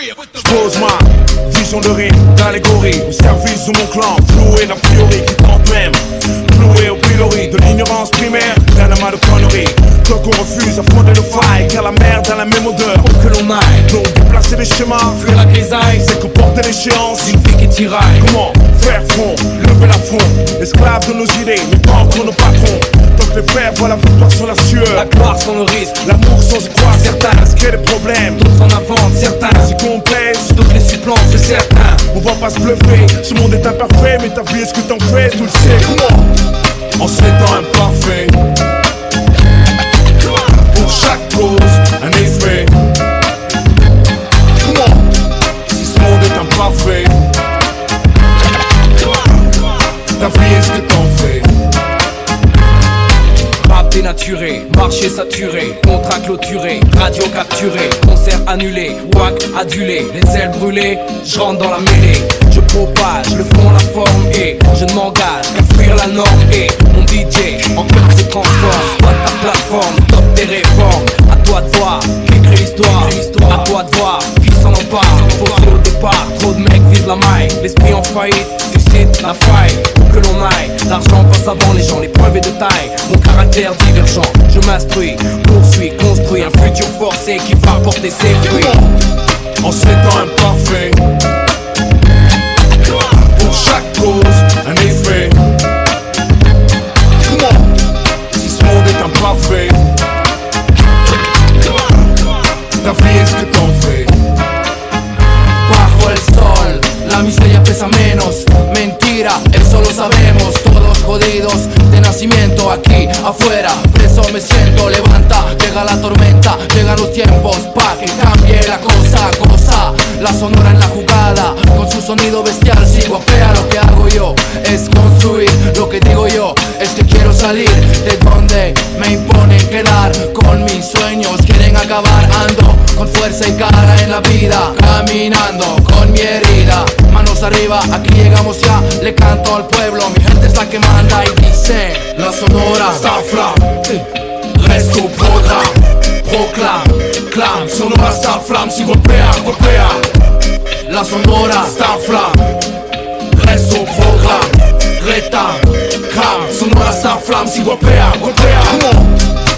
J'pose ma vision de rime d'allégorie au service de mon clan, floué d'a priori qui tente même, floué au pilori de l'ignorance primaire d'un amas de conneries. Donc on refuse d'affronter nos failles, car la merde a la même odeur que l'on aille. Donc déplacer les schémas, fuir la grisaille, c'est comporter l'échéance d'une vie qui tiraille. Comment faire front, lever la front, esclave de nos idées, mais pas contre nos patrons. Donc les frères voient la victoire sur la sueur, la gloire sans le risque, l'amour sans y croire. Certains se créent des problèmes, d'autres en inventent. Certains s'y complaisent, d'autres les supplantent, c'est certain. On va pas se bluffer, ce monde est imparfait, mais ta vie est ce que t'en fais, tu le sais. Comment en ces temps imparfaits, pour chaque cause un effet. Comment si ce monde est imparfait, ta vie est ce que t'en fais. Dénaturé, marché saturé, contrat clôturé, radio capturé, concert annulé, wack adulé, les ailes brûlées, je rentre dans la mêlée, je propage le fond, la forme et je ne m'engage qu'à fuir la norme et mon DJ en cœur se transforme, toi ta plateforme, top des réformes, à toi de voir, qu'écrit l'histoire, à toi de voir, qui s'en empare, faussé au départ, trop de mecs visent la maille, l'esprit en faillite, suscite la faille, où que l'on aille, l'argent passe avant les gens, l'épreuve est de taille, mon caractère divergent, je m'instruis, poursuis, construis un futur forcé qui va porter ses fruits. En ces temps imparfaits, pour chaque cause un effet. Si ce monde est imparfait, ta vie est ce que t'en fais. Bajo el sol, la miseria pesa menos. Mentira, eso lo sabemos. Todos jodidos de nacimiento aquí afuera. Preso me siento, levanta, llega la tormenta, llegan los tiempos pa' que cambie la cosa. Goza la sonora en la jugada, con su sonido bestial sigo apea. Lo que hago yo es construir, lo que digo yo es que quiero salir de donde me imponen quedar con mis sueños. Quieren acabar, ando con fuerza y cara en la vida, caminando con mi herida. Manos arriba, aquí llegamos ya, le canto al pueblo, mi gente es la que manda y dice: la sonora s'enflamme, reste au programme, proclame, clame, sonora s'enflamme, si golpea, golpea. La sonora s'enflamme, reste au programme, rétame, crame, sonora s'enflamme, si golpea, golpea.